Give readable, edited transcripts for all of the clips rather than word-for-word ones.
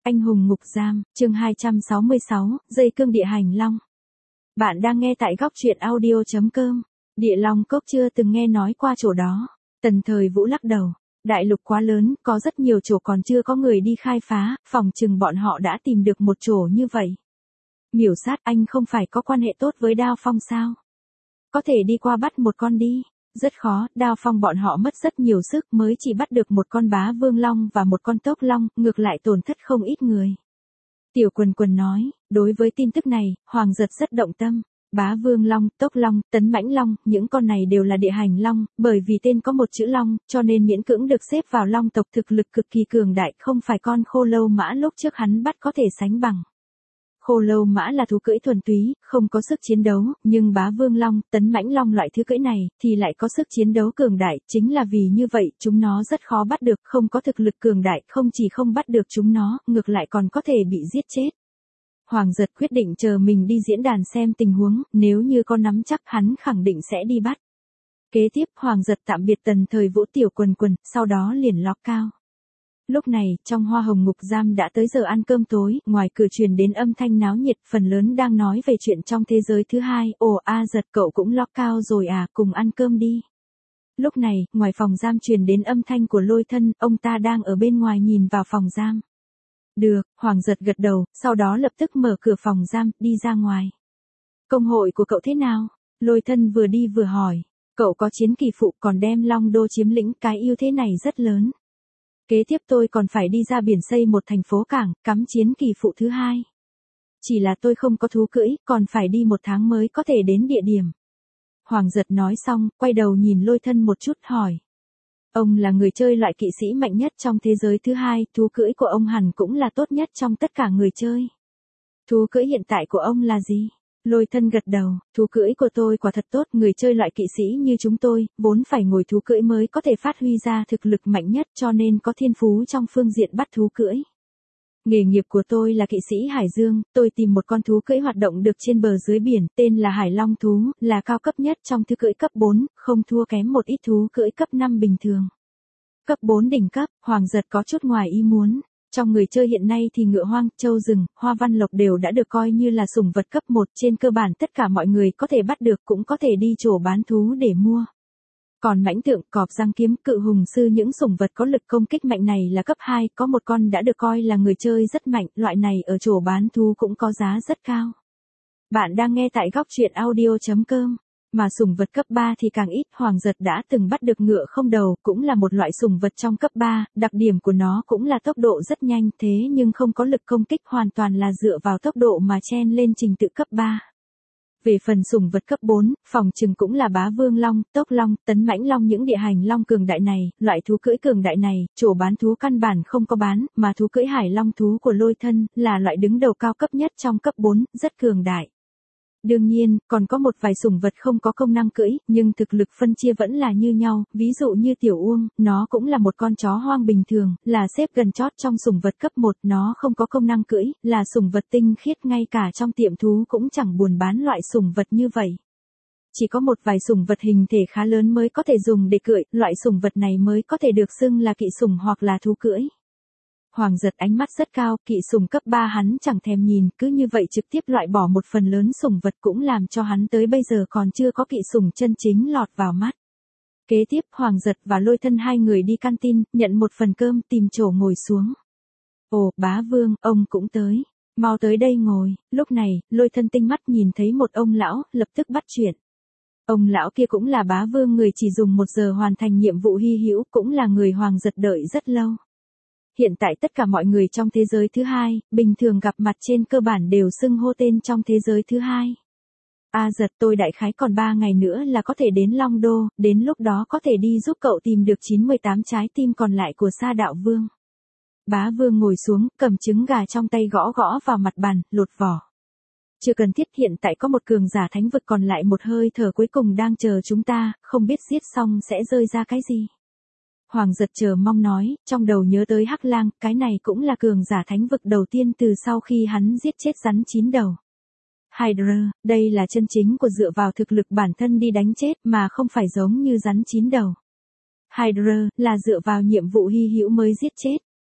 Anh hùng ngục giam, chương 266, dây cương địa hành long. Bạn đang nghe tại góc truyện audio.com. Địa Long Cốc chưa từng nghe nói qua chỗ đó. Tần Thời Vũ lắc đầu. Đại lục quá lớn, có rất nhiều chỗ còn chưa có người đi khai phá, phòng chừng bọn họ đã tìm được một chỗ như vậy. Miểu Sát, anh không phải có quan hệ tốt với Đao Phong sao? Có thể đi qua bắt một con đi. Rất khó, Đao Phong bọn họ mất rất nhiều sức mới chỉ bắt được một con bá vương long và một con tốc long, ngược lại tổn thất không ít người. Tiểu Quần Quần nói, đối với tin tức này, Hoàng Giật rất động tâm. Bá vương long, tốc long, tấn mãnh long, những con này đều là địa hành long, bởi vì tên có một chữ long, cho nên miễn cưỡng được xếp vào long tộc thực lực cực kỳ cường đại, không phải con khô lâu mã lúc trước hắn bắt có thể sánh bằng. Khô lâu mã là thú cưỡi thuần túy, không có sức chiến đấu, nhưng bá vương long, tấn mãnh long loại thứ cưỡi này, thì lại có sức chiến đấu cường đại, chính là vì như vậy, chúng nó rất khó bắt được, không có thực lực cường đại, không chỉ không bắt được chúng nó, ngược lại còn có thể bị giết chết. Hoàng Giật quyết định chờ mình đi diễn đàn xem tình huống, nếu như có nắm chắc hắn khẳng định sẽ đi bắt. Kế tiếp Hoàng Giật tạm biệt Tần Thời Vũ Tiểu Quần Quần, sau đó liền ló cao. Lúc này, trong Hoa Hồng Ngục Giam đã tới giờ ăn cơm tối, ngoài cửa truyền đến âm thanh náo nhiệt, phần lớn đang nói về chuyện trong thế giới thứ hai, ồ A Giật cậu cũng ló cao rồi à, cùng ăn cơm đi. Lúc này, ngoài phòng giam truyền đến âm thanh của Lôi Thân, ông ta đang ở bên ngoài nhìn vào phòng giam. Được, Hoàng Giật gật đầu, sau đó lập tức mở cửa phòng giam, đi ra ngoài. Công hội của cậu thế nào? Lôi Thân vừa đi vừa hỏi, cậu có chiến kỳ phụ còn đem Long Đô chiếm lĩnh, cái ưu thế này rất lớn. Kế tiếp tôi còn phải đi ra biển xây một thành phố cảng, cắm chiến kỳ phụ thứ hai. Chỉ là tôi không có thú cưỡi, còn phải đi 1 tháng mới có thể đến địa điểm. Hoàng Giật nói xong, quay đầu nhìn Lôi Thân một chút hỏi. Ông là người chơi loại kỵ sĩ mạnh nhất trong thế giới thứ hai, thú cưỡi của ông hẳn cũng là tốt nhất trong tất cả người chơi. Thú cưỡi hiện tại của ông là gì? Lôi Thân gật đầu, thú cưỡi của tôi quả thật tốt, người chơi loại kỵ sĩ như chúng tôi, vốn phải ngồi thú cưỡi mới có thể phát huy ra thực lực mạnh nhất cho nên có thiên phú trong phương diện bắt thú cưỡi. Nghề nghiệp của tôi là kỵ sĩ Hải Dương, tôi tìm một con thú cưỡi hoạt động được trên bờ dưới biển, tên là Hải Long thú, là cao cấp nhất trong thú cưỡi cấp 4, không thua kém một ít thú cưỡi cấp 5 bình thường. Cấp 4 đỉnh cấp, Hoàng Giật có chút ngoài ý muốn. Trong người chơi hiện nay thì ngựa hoang, trâu rừng, hoa văn lộc đều đã được coi như là sủng vật cấp 1, trên cơ bản tất cả mọi người có thể bắt được cũng có thể đi chỗ bán thú để mua. Còn mãnh tượng, cọp răng kiếm, cự hùng sư những sủng vật có lực công kích mạnh này là cấp 2, có một con đã được coi là người chơi rất mạnh, loại này ở chỗ bán thú cũng có giá rất cao. Bạn đang nghe tại góc truyện audio.com. Mà sủng vật cấp 3 thì càng ít, Hoàng Giật đã từng bắt được ngựa không đầu, cũng là một loại sủng vật trong cấp 3, đặc điểm của nó cũng là tốc độ rất nhanh thế nhưng không có lực công kích, hoàn toàn là dựa vào tốc độ mà chen lên trình tự cấp 3. Về phần sủng vật cấp 4, phòng chừng cũng là bá vương long, tốc long, tấn mãnh long những địa hành long cường đại này, loại thú cưỡi cường đại này, chỗ bán thú căn bản không có bán, mà thú cưỡi Hải Long thú của Lôi Thân, là loại đứng đầu cao cấp nhất trong cấp 4, rất cường đại. Đương nhiên, còn có một vài sủng vật không có công năng cưỡi, nhưng thực lực phân chia vẫn là như nhau, ví dụ như Tiểu Uông, nó cũng là một con chó hoang bình thường, là xếp gần chót trong sủng vật cấp 1, nó không có công năng cưỡi, là sủng vật tinh khiết, ngay cả trong tiệm thú cũng chẳng buồn bán loại sủng vật như vậy. Chỉ có một vài sủng vật hình thể khá lớn mới có thể dùng để cưỡi, loại sủng vật này mới có thể được xưng là kỵ sủng hoặc là thú cưỡi. Hoàng Giật ánh mắt rất cao, kỵ sủng cấp 3 hắn chẳng thèm nhìn, cứ như vậy trực tiếp loại bỏ một phần lớn sủng vật cũng làm cho hắn tới bây giờ còn chưa có kỵ sủng chân chính lọt vào mắt. Kế tiếp Hoàng Giật và Lôi Thân hai người đi canteen, nhận một phần cơm, tìm chỗ ngồi xuống. Ồ, bá vương, ông cũng tới. Mau tới đây ngồi. Lúc này, Lôi Thân tinh mắt nhìn thấy một ông lão, lập tức bắt chuyện. Ông lão kia cũng là bá vương, người chỉ dùng 1 giờ hoàn thành nhiệm vụ hy hữu, cũng là người Hoàng Giật đợi rất lâu. Hiện tại tất cả mọi người trong thế giới thứ hai, bình thường gặp mặt trên cơ bản đều xưng hô tên trong thế giới thứ hai. A Giật, tôi đại khái còn 3 ngày nữa là có thể đến Long Đô, đến lúc đó có thể đi giúp cậu tìm được 98 trái tim còn lại của Sa Đạo Vương. Bá Vương ngồi xuống, cầm trứng gà trong tay gõ gõ vào mặt bàn, lột vỏ. Chưa cần thiết, hiện tại có một cường giả thánh vực còn lại, một hơi thở cuối cùng đang chờ chúng ta, không biết giết xong sẽ rơi ra cái gì. Hoàng Giật chờ mong nói, trong đầu nhớ tới Hắc Lang, cái này cũng là cường giả thánh vực đầu tiên từ sau khi hắn giết chết rắn 9 đầu. Hydra, đây là chân chính của dựa vào thực lực bản thân đi đánh chết mà không phải giống như rắn 9 đầu. Hydra là dựa vào nhiệm vụ hy hữu mới giết chết.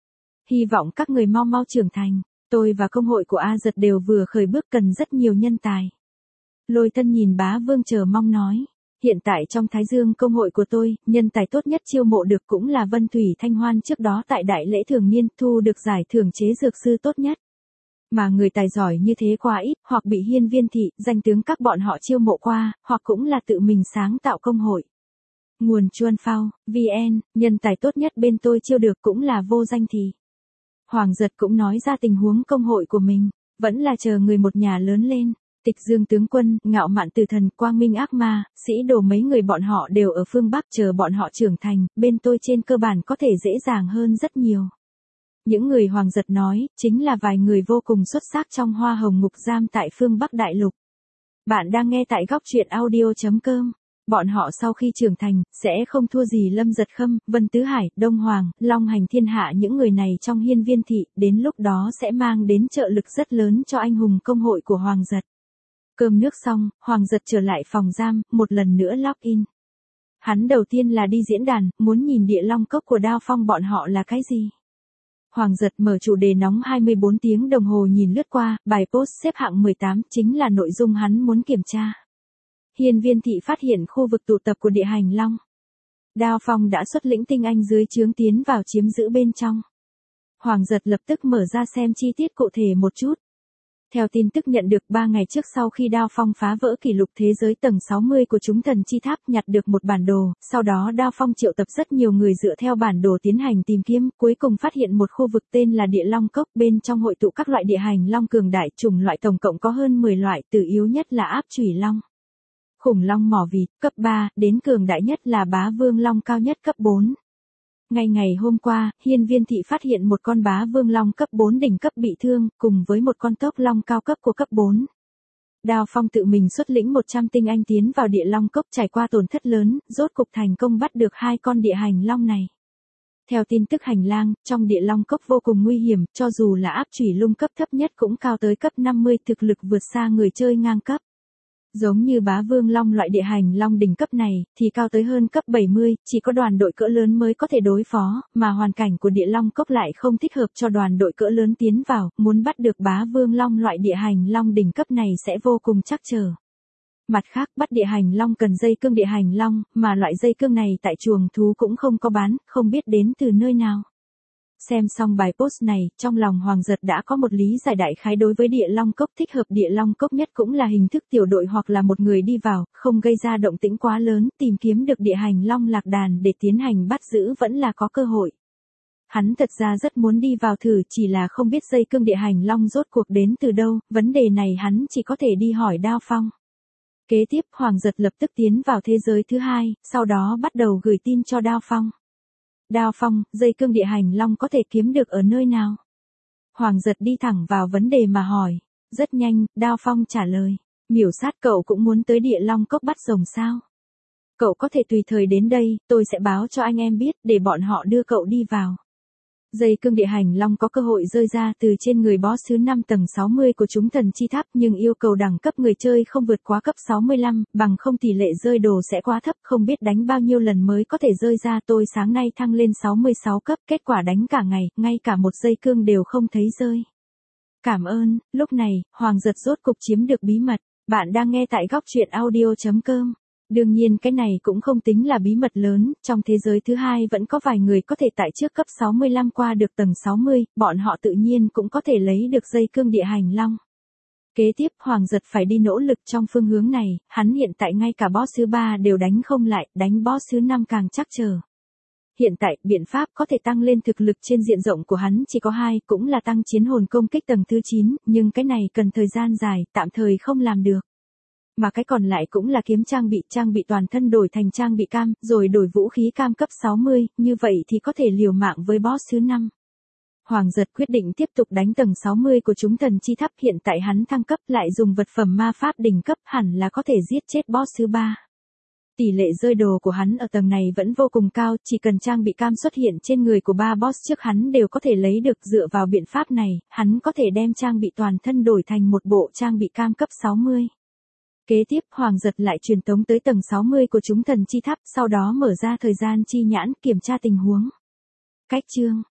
Hy vọng các người mau mau trưởng thành. Tôi và công hội của A Giật đều vừa khởi bước cần rất nhiều nhân tài. Lôi Tân nhìn Bá Vương chờ mong nói. Hiện tại trong Thái Dương công hội của tôi, nhân tài tốt nhất chiêu mộ được cũng là Vân Thủy Thanh Hoan trước đó tại đại lễ thường niên thu được giải thưởng chế dược sư tốt nhất. Mà người tài giỏi như thế quá ít, hoặc bị Hiên Viên Thị, danh tướng các bọn họ chiêu mộ qua, hoặc cũng là tự mình sáng tạo công hội. Nguồn Chuan Phao, VN, nhân tài tốt nhất bên tôi chiêu được cũng là Vô Danh Thị. Hoàng Giật cũng nói ra tình huống công hội của mình, vẫn là chờ người một nhà lớn lên. Tịch Dương tướng quân, Ngạo Mạn Tử Thần, Quang Minh Ác Ma, Sĩ Đồ mấy người bọn họ đều ở phương Bắc chờ bọn họ trưởng thành, bên tôi trên cơ bản có thể dễ dàng hơn rất nhiều. Những người Hoàng Giật nói, chính là vài người vô cùng xuất sắc trong Hoa Hồng Ngục Giam tại phương Bắc Đại Lục. Bạn đang nghe tại góc truyện audio.com. Bọn họ sau khi trưởng thành, sẽ không thua gì Lâm Giật Khâm, Vân Tứ Hải, Đông Hoàng, Long Hành Thiên Hạ những người này trong Hiên Viên Thị, đến lúc đó sẽ mang đến trợ lực rất lớn cho anh hùng công hội của Hoàng Giật. Cơm nước xong, Hoàng Giật trở lại phòng giam, một lần nữa login. Hắn đầu tiên là đi diễn đàn, muốn nhìn địa long cốc của Đao Phong bọn họ là cái gì. Hoàng Giật mở chủ đề nóng 24 tiếng đồng hồ nhìn lướt qua, bài post xếp hạng 18 chính là nội dung hắn muốn kiểm tra. Hiên Viên Thị phát hiện khu vực tụ tập của địa hành long. Đao Phong đã xuất lĩnh tinh anh dưới trướng tiến vào chiếm giữ bên trong. Hoàng Giật lập tức mở ra xem chi tiết cụ thể một chút. Theo tin tức nhận được 3 ngày trước sau khi Đao Phong phá vỡ kỷ lục thế giới tầng 60 của chúng thần chi tháp nhặt được một bản đồ, sau đó Đao Phong triệu tập rất nhiều người dựa theo bản đồ tiến hành tìm kiếm, cuối cùng phát hiện một khu vực tên là Địa Long Cốc, bên trong hội tụ các loại địa hành long cường đại, chủng loại tổng cộng có hơn 10 loại, từ yếu nhất là Áp Chủy Long, Khủng Long Mỏ Vịt, cấp 3, đến cường đại nhất là Bá Vương Long cao nhất cấp 4. Ngày hôm qua, Hiên Viên Thị phát hiện một con Bá Vương Long cấp 4 đỉnh cấp bị thương, cùng với một con Tốc Long cao cấp của cấp 4. Đao Phong tự mình xuất lĩnh 100 tinh anh tiến vào Địa Long Cốc trải qua tổn thất lớn, rốt cục thành công bắt được 2 con địa hành long này. Theo tin tức hành lang, trong Địa Long Cốc vô cùng nguy hiểm, cho dù là Áp Chủy Lung cấp thấp nhất cũng cao tới cấp 50, thực lực vượt xa người chơi ngang cấp. Giống như Bá Vương Long loại địa hành long đỉnh cấp này, thì cao tới hơn cấp 70, chỉ có đoàn đội cỡ lớn mới có thể đối phó, mà hoàn cảnh của Địa Long Cốc lại không thích hợp cho đoàn đội cỡ lớn tiến vào, muốn bắt được Bá Vương Long loại địa hành long đỉnh cấp này sẽ vô cùng trắc trở. Mặt khác, bắt địa hành long cần dây cương địa hành long, mà loại dây cương này tại chuồng thú cũng không có bán, không biết đến từ nơi nào. Xem xong bài post này, trong lòng Hoàng Giật đã có một lý giải đại khái đối với Địa Long Cốc. Thích hợp Địa Long Cốc nhất cũng là hình thức tiểu đội hoặc là một người đi vào, không gây ra động tĩnh quá lớn, tìm kiếm được địa hành long lạc đàn để tiến hành bắt giữ vẫn là có cơ hội. Hắn thật ra rất muốn đi vào thử, chỉ là không biết dây cương địa hành long rốt cuộc đến từ đâu, vấn đề này hắn chỉ có thể đi hỏi Đao Phong. Kế tiếp, Hoàng Giật lập tức tiến vào thế giới thứ hai, sau đó bắt đầu gửi tin cho Đao Phong. Đao Phong, dây cương địa hành long có thể kiếm được ở nơi nào? Hoàng Giật đi thẳng vào vấn đề mà hỏi. Rất nhanh, Đao Phong trả lời. Miểu Sát, cậu cũng muốn tới Địa Long Cốc bắt rồng sao? Cậu có thể tùy thời đến đây, tôi sẽ báo cho anh em biết, để bọn họ đưa cậu đi vào. Dây cương địa hành long có cơ hội rơi ra từ trên người boss thứ 5 tầng 60 của chúng thần chi tháp, nhưng yêu cầu đẳng cấp người chơi không vượt quá cấp 65, bằng không tỷ lệ rơi đồ sẽ quá thấp, không biết đánh bao nhiêu lần mới có thể rơi ra. Tôi sáng nay thăng lên 66 cấp, kết quả đánh cả ngày, ngay cả một dây cương đều không thấy rơi. Cảm ơn. Lúc này, Hoàng Giật rốt cục chiếm được bí mật. Bạn đang nghe tại góc truyện audio.com. Đương nhiên cái này cũng không tính là bí mật lớn, trong thế giới thứ hai vẫn có vài người có thể tại trước cấp 65 qua được tầng 60, bọn họ tự nhiên cũng có thể lấy được dây cương địa hành long. Kế tiếp Hoàng Giật phải đi nỗ lực trong phương hướng này, hắn hiện tại ngay cả boss thứ 3 đều đánh không lại, đánh boss thứ 5 càng chắc chờ. Hiện tại, biện pháp có thể tăng lên thực lực trên diện rộng của hắn chỉ có 2, cũng là tăng chiến hồn công kích tầng thứ 9, nhưng cái này cần thời gian dài, tạm thời không làm được. Mà cái còn lại cũng là kiếm trang bị toàn thân đổi thành trang bị cam, rồi đổi vũ khí cam cấp 60, như vậy thì có thể liều mạng với boss thứ 5. Hoàng Giật quyết định tiếp tục đánh tầng 60 của chúng thần chi tháp, hiện tại hắn thăng cấp lại dùng vật phẩm ma pháp đỉnh cấp hẳn là có thể giết chết boss thứ 3. Tỷ lệ rơi đồ của hắn ở tầng này vẫn vô cùng cao, chỉ cần trang bị cam xuất hiện trên người của 3 boss trước hắn đều có thể lấy được. Dựa vào biện pháp này, hắn có thể đem trang bị toàn thân đổi thành một bộ trang bị cam cấp 60. Kế tiếp, Hoàng Giật lại truyền tống tới tầng 60 của chúng thần chi tháp, sau đó mở ra thời gian chi nhãn kiểm tra tình huống. Cách chương